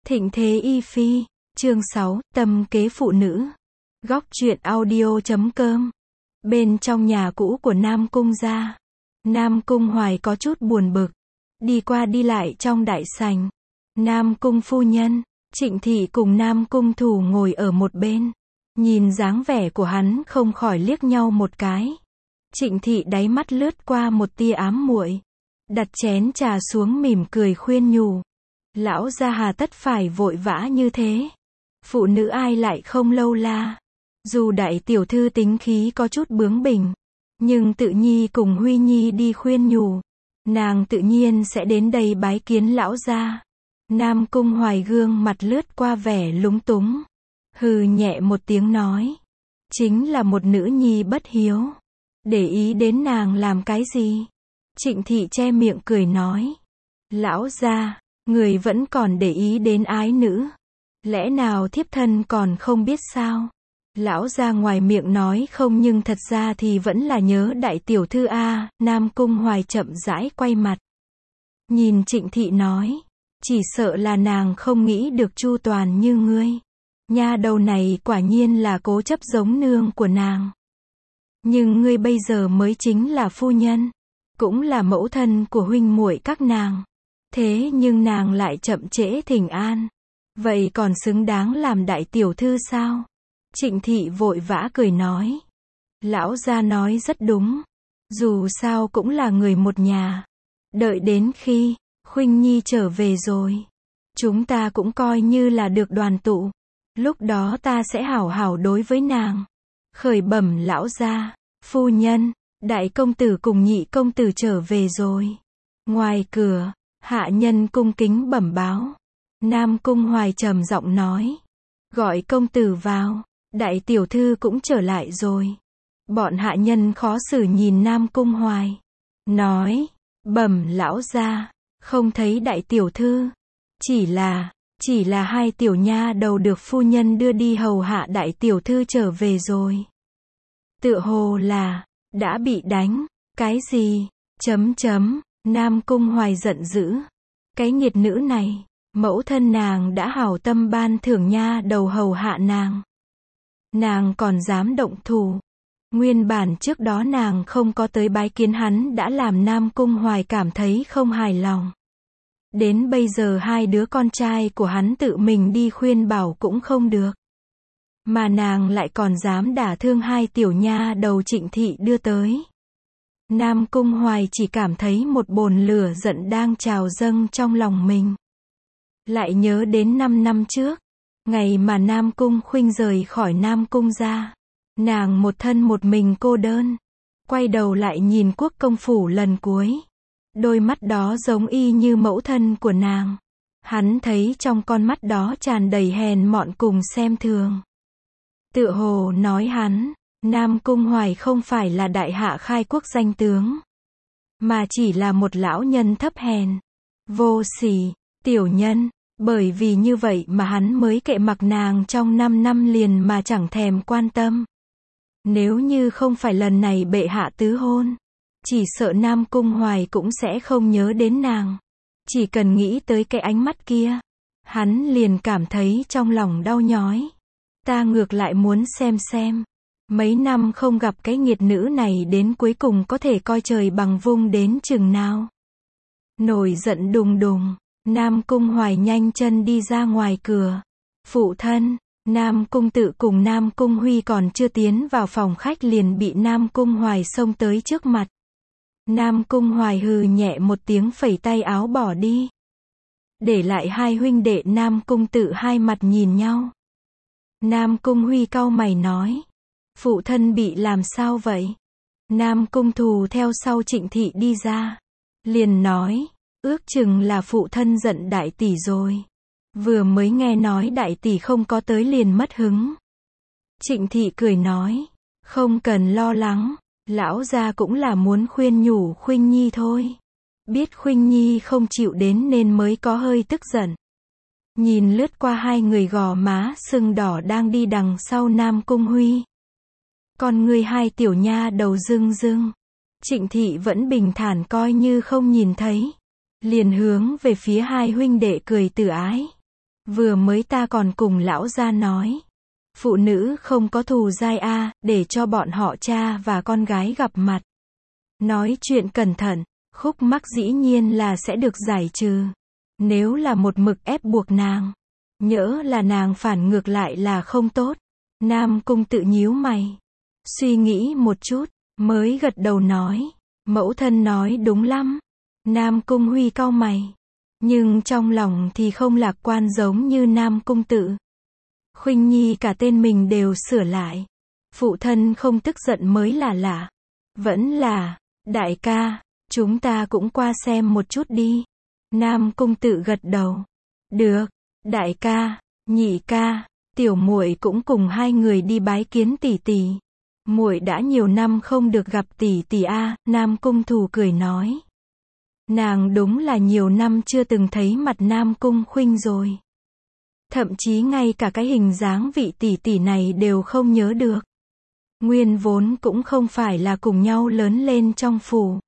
Thịnh thế y phi, chương 6, tâm kế phụ nữ. Góc truyện audio.com. Bên trong nhà cũ của Nam Cung gia, Nam Cung Hoài có chút buồn bực, đi qua đi lại trong đại sảnh. Nam Cung phu nhân, Trịnh Thị cùng Nam Cung Thủ ngồi ở một bên, nhìn dáng vẻ của hắn không khỏi liếc nhau một cái. Trịnh Thị đáy mắt lướt qua một tia ám muội, đặt chén trà xuống mỉm cười khuyên nhủ. Lão gia hà tất phải vội vã như thế. Phụ nữ ai lại không lâu la. Dù đại tiểu thư tính khí có chút bướng bỉnh, nhưng Tự Nhi cùng Huy Nhi đi khuyên nhủ, nàng tự nhiên sẽ đến đây bái kiến lão gia. Nam Cung Hoài gương mặt lướt qua vẻ lúng túng, hừ nhẹ một tiếng nói, chính là một nữ nhi bất hiếu, để ý đến nàng làm cái gì? Trịnh Thị che miệng cười nói, lão gia, người vẫn còn để ý đến ái nữ, lẽ nào thiếp thân còn không biết sao? Lão gia ngoài miệng nói không nhưng thật ra thì vẫn là nhớ đại tiểu thư a. Nam Cung Hoài chậm rãi quay mặt, nhìn Trịnh Thị nói, chỉ sợ là nàng không nghĩ được chu toàn như ngươi. Nha đầu này quả nhiên là cố chấp giống nương của nàng. Nhưng ngươi bây giờ mới chính là phu nhân, cũng là mẫu thân của huynh muội các nàng. Thế nhưng nàng lại chậm trễ thỉnh an, vậy còn xứng đáng làm đại tiểu thư sao? Trịnh Thị vội vã cười nói, lão gia nói rất đúng, dù sao cũng là người một nhà. Đợi đến khi Khuynh Nhi trở về rồi, chúng ta cũng coi như là được đoàn tụ, lúc đó ta sẽ hảo hảo đối với nàng. Khởi bẩm lão gia, phu nhân, đại công tử cùng nhị công tử trở về rồi. Ngoài cửa, hạ nhân cung kính bẩm báo. Nam Cung Hoài trầm giọng nói, gọi công tử vào, đại tiểu thư cũng trở lại rồi. Bọn hạ nhân khó xử nhìn Nam Cung Hoài, nói, bẩm lão gia, không thấy đại tiểu thư, chỉ là hai tiểu nha đầu được phu nhân đưa đi hầu hạ đại tiểu thư trở về rồi. Tựa hồ là đã bị đánh. Cái gì? Nam Cung Hoài giận dữ, cái nghiệt nữ này, mẫu thân nàng đã hảo tâm ban thưởng nha đầu hầu hạ nàng còn dám động thủ. Nguyên bản trước đó nàng không có tới bái kiến hắn đã làm Nam Cung Hoài cảm thấy không hài lòng. Đến bây giờ hai đứa con trai của hắn tự mình đi khuyên bảo cũng không được, mà nàng lại còn dám đả thương hai tiểu nha đầu Trịnh Thị đưa tới. Nam Cung Hoài chỉ cảm thấy một bồn lửa giận đang trào dâng trong lòng mình. Lại nhớ đến 5 năm trước, ngày mà Nam Cung Khuynh rời khỏi Nam Cung gia, nàng một thân một mình cô đơn, quay đầu lại nhìn Quốc công phủ lần cuối. Đôi mắt đó giống y như mẫu thân của nàng. Hắn thấy trong con mắt đó tràn đầy hèn mọn cùng xem thường. Tựa hồ nói hắn, Nam Cung Hoài không phải là đại hạ khai quốc danh tướng, mà chỉ là một lão nhân thấp hèn, vô sỉ, tiểu nhân. Bởi vì như vậy mà hắn mới kệ mặc nàng trong 5 năm liền mà chẳng thèm quan tâm. Nếu như không phải lần này bệ hạ tứ hôn, chỉ sợ Nam Cung Hoài cũng sẽ không nhớ đến nàng. Chỉ cần nghĩ tới cái ánh mắt kia, hắn liền cảm thấy trong lòng đau nhói. Ta ngược lại muốn xem, mấy năm không gặp cái nghiệt nữ này đến cuối cùng có thể coi trời bằng vung đến chừng nào. Nổi giận đùng đùng, Nam Cung Hoài nhanh chân đi ra ngoài cửa. Phụ thân, Nam Cung Tự cùng Nam Cung Huy còn chưa tiến vào phòng khách liền bị Nam Cung Hoài xông tới trước mặt. Nam Cung Hoài hừ nhẹ một tiếng phẩy tay áo bỏ đi, để lại hai huynh đệ Nam Cung Tự hai mặt nhìn nhau. Nam Cung Huy cau mày nói, phụ thân bị làm sao vậy? Nam Cung Thù theo sau Trịnh Thị đi ra, liền nói, ước chừng là phụ thân giận đại tỷ rồi. Vừa mới nghe nói đại tỷ không có tới liền mất hứng. Trịnh Thị cười nói, không cần lo lắng, lão gia cũng là muốn khuyên nhủ Khuynh Nhi thôi. Biết Khuynh Nhi không chịu đến nên mới có hơi tức giận. Nhìn lướt qua hai người gò má sưng đỏ đang đi đằng sau Nam Cung Huy, con người hai tiểu nha đầu rưng rưng. Trịnh Thị vẫn bình thản coi như không nhìn thấy, liền hướng về phía hai huynh đệ cười từ ái. Vừa mới ta còn cùng lão gia nói. Phụ nữ không có thù dai a, để cho bọn họ cha và con gái gặp mặt. Nói chuyện cẩn thận, khúc mắc dĩ nhiên là sẽ được giải trừ. Nếu là một mực ép buộc nàng, nhỡ là nàng phản ngược lại là không tốt. Nam Cung tự nhíu mày, suy nghĩ một chút, mới gật đầu nói, mẫu thân nói đúng lắm. Nam Cung Huy cau mày, nhưng trong lòng thì không lạc quan giống như Nam Cung tự. Khuynh Nhi cả tên mình đều sửa lại. Phụ thân không tức giận mới là lạ. Vẫn là, đại ca, chúng ta cũng qua xem một chút đi. Nam Cung tự gật đầu. Được, đại ca, nhị ca, tiểu muội cũng cùng hai người đi bái kiến tỷ tỷ. Muội đã nhiều năm không được gặp tỷ tỷ a, Nam Cung Thù cười nói. Nàng đúng là nhiều năm chưa từng thấy mặt Nam Cung Khuynh rồi. Thậm chí ngay cả cái hình dáng vị tỷ tỷ này đều không nhớ được. Nguyên vốn cũng không phải là cùng nhau lớn lên trong phủ.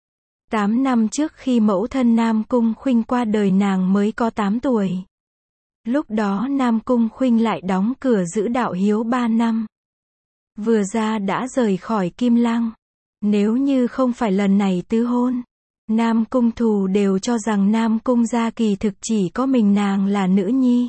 8 năm trước khi mẫu thân Nam Cung Khuynh qua đời nàng mới có 8 tuổi. Lúc đó Nam Cung Khuynh lại đóng cửa giữ đạo hiếu 3 năm. Vừa ra đã rời khỏi Kim Lăng. Nếu như không phải lần này tứ hôn, Nam Cung Thù đều cho rằng Nam Cung gia kỳ thực chỉ có mình nàng là nữ nhi.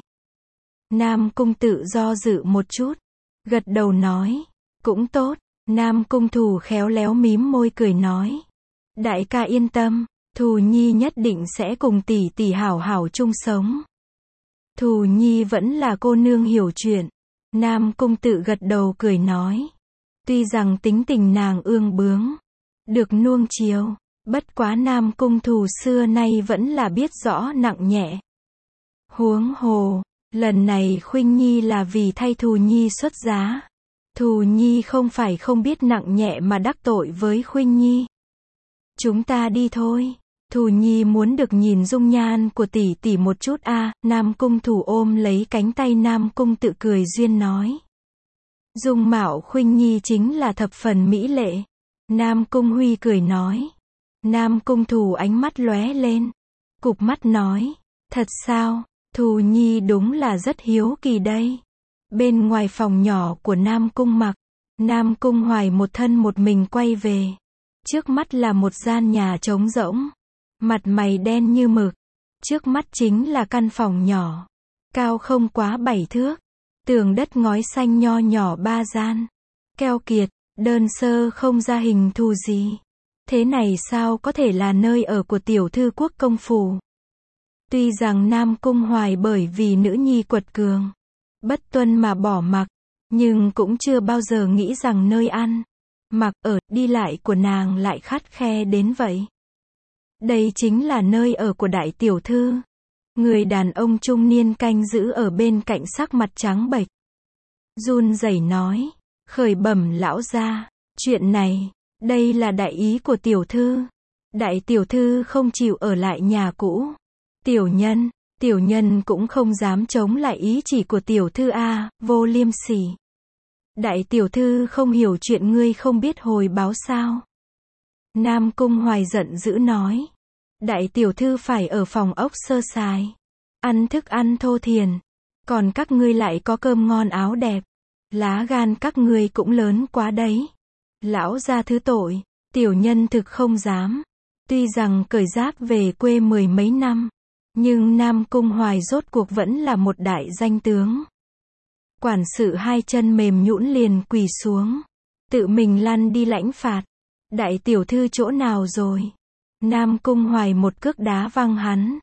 Nam Cung tự do dự một chút, gật đầu nói, cũng tốt. Nam Cung Thù khéo léo mím môi cười nói, đại ca yên tâm, Thù Nhi nhất định sẽ cùng tỷ tỷ hảo hảo chung sống. Thù Nhi vẫn là cô nương hiểu chuyện. Nam Cung tự gật đầu cười nói, tuy rằng tính tình nàng ương bướng, được nuông chiều, bất quá Nam Cung Thù xưa nay vẫn là biết rõ nặng nhẹ. Huống hồ, lần này Khuynh Nhi là vì thay Thù Nhi xuất giá. Thù Nhi không phải không biết nặng nhẹ mà đắc tội với Khuynh Nhi. Chúng ta đi thôi. Thù Nhi muốn được nhìn dung nhan của tỷ tỷ một chút a. Nam Cung Thù ôm lấy cánh tay Nam Cung tự cười duyên nói. Dung mạo Khuynh Nhi chính là thập phần mỹ lệ. Nam Cung Huy cười nói. Nam Cung Thù ánh mắt lóe lên. Cụp mắt nói. Thật sao? Thù Nhi đúng là rất hiếu kỳ đây. Bên ngoài phòng nhỏ của Nam Cung Mặc, Nam Cung Hoài một thân một mình quay về. Trước mắt là một gian nhà trống rỗng. Mặt mày đen như mực. Trước mắt chính là căn phòng nhỏ. Cao không quá 7 thước. Tường đất ngói xanh nho nhỏ 3 gian. Keo kiệt, đơn sơ không ra hình thù gì. Thế này sao có thể là nơi ở của tiểu thư quốc công phủ? Tuy rằng Nam Cung Hoài bởi vì nữ nhi quật cường, bất tuân mà bỏ mặc, nhưng cũng chưa bao giờ nghĩ rằng nơi ăn, mặc ở, đi lại của nàng lại khắt khe đến vậy. Đây chính là nơi ở của đại tiểu thư. Người đàn ông trung niên canh giữ ở bên cạnh sắc mặt trắng bệch. Run rẩy nói, khởi bẩm lão gia, chuyện này, đây là đại ý của tiểu thư. Đại tiểu thư không chịu ở lại nhà cũ. Tiểu nhân cũng không dám chống lại ý chỉ của tiểu thư a, vô liêm sỉ. Đại tiểu thư không hiểu chuyện ngươi không biết hồi báo sao? Nam Cung Hoài giận dữ nói. Đại tiểu thư phải ở phòng ốc sơ sài, ăn thức ăn thô thiển, còn các ngươi lại có cơm ngon áo đẹp. Lá gan các ngươi cũng lớn quá đấy. Lão gia thứ tội, tiểu nhân thực không dám. Tuy rằng cởi giáp về quê 10 mấy năm, nhưng Nam Cung Hoài rốt cuộc vẫn là một đại danh tướng. Quản sự hai chân mềm nhũn liền quỳ xuống, tự mình lăn đi lãnh phạt. Đại tiểu thư chỗ nào rồi? Nam Cung Hoài một cước đá văng hắn.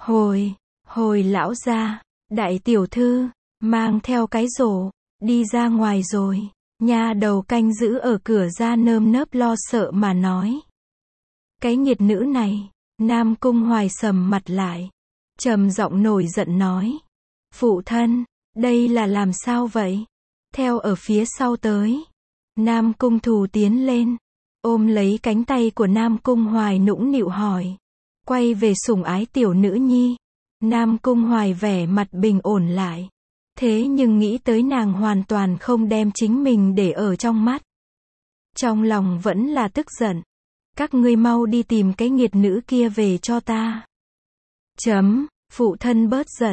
Hồi lão gia, đại tiểu thư, mang theo cái rổ, đi ra ngoài rồi. Nha đầu canh giữ ở cửa ra nơm nớp lo sợ mà nói. Cái nghiệt nữ này, Nam Cung Hoài sầm mặt lại, trầm giọng nổi giận nói. Phụ thân, đây là làm sao vậy? Theo ở phía sau tới. Nam Cung Thù tiến lên, ôm lấy cánh tay của Nam Cung Hoài nũng nịu hỏi. Quay về sủng ái tiểu nữ nhi. Nam Cung Hoài vẻ mặt bình ổn lại. Thế nhưng nghĩ tới nàng hoàn toàn không đem chính mình để ở trong mắt. Trong lòng vẫn là tức giận. Các ngươi mau đi tìm cái nghiệt nữ kia về cho ta. Phụ thân bớt giận.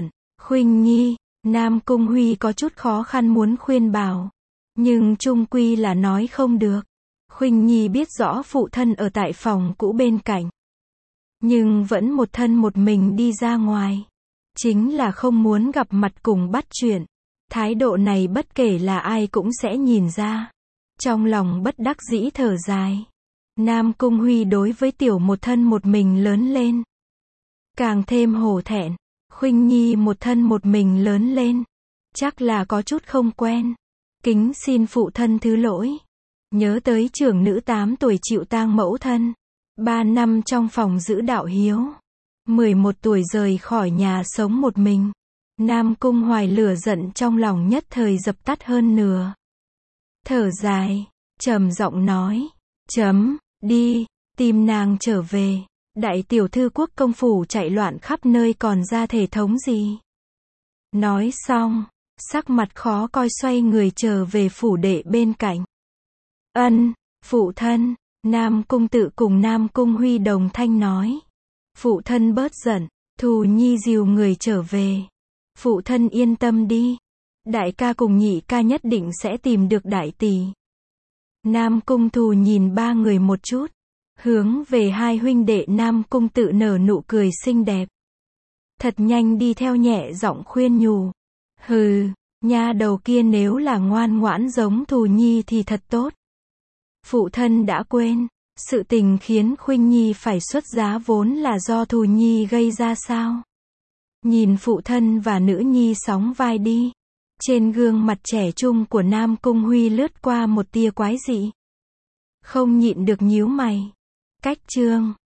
Khuynh Nhi, Nam Cung Huy có chút khó khăn muốn khuyên bảo. Nhưng chung quy là nói không được. Khuynh Nhi biết rõ phụ thân ở tại phòng cũ bên cạnh. Nhưng vẫn một thân một mình đi ra ngoài. Chính là không muốn gặp mặt cùng bắt chuyện. Thái độ này bất kể là ai cũng sẽ nhìn ra. Trong lòng bất đắc dĩ thở dài. Nam Cung Huy đối với tiểu một thân một mình lớn lên. Càng thêm hổ thẹn. Khuynh Nhi một thân một mình lớn lên. Chắc là có chút không quen. Kính xin phụ thân thứ lỗi. Nhớ tới trưởng nữ 8 tuổi chịu tang mẫu thân. 3 năm trong phòng giữ đạo hiếu. 11 tuổi rời khỏi nhà sống một mình. Nam Cung Hoài lửa giận trong lòng nhất thời dập tắt hơn nửa. Thở dài, trầm giọng nói. Đi, tìm nàng trở về. Đại tiểu thư quốc công phủ chạy loạn khắp nơi còn ra thể thống gì. Nói xong, sắc mặt khó coi xoay người trở về phủ đệ bên cạnh. Phụ thân, Nam Cung Tự cùng Nam Cung Huy đồng thanh nói. Phụ thân bớt giận, Thù Nhi dìu người trở về. Phụ thân yên tâm đi. Đại ca cùng nhị ca nhất định sẽ tìm được đại tỷ. Nam Cung Thù nhìn ba người một chút. Hướng về hai huynh đệ Nam Cung Tự nở nụ cười xinh đẹp. Thật nhanh đi theo nhẹ giọng khuyên nhủ. Hừ, nha đầu kia nếu là ngoan ngoãn giống Thù Nhi thì thật tốt. Phụ thân đã quên, sự tình khiến Khuynh Nhi phải xuất giá vốn là do Thù Nhi gây ra sao? Nhìn phụ thân và nữ nhi sóng vai đi. Trên gương mặt trẻ trung của Nam Cung Huy lướt qua một tia quái dị. Không nhịn được nhíu mày. Cách chương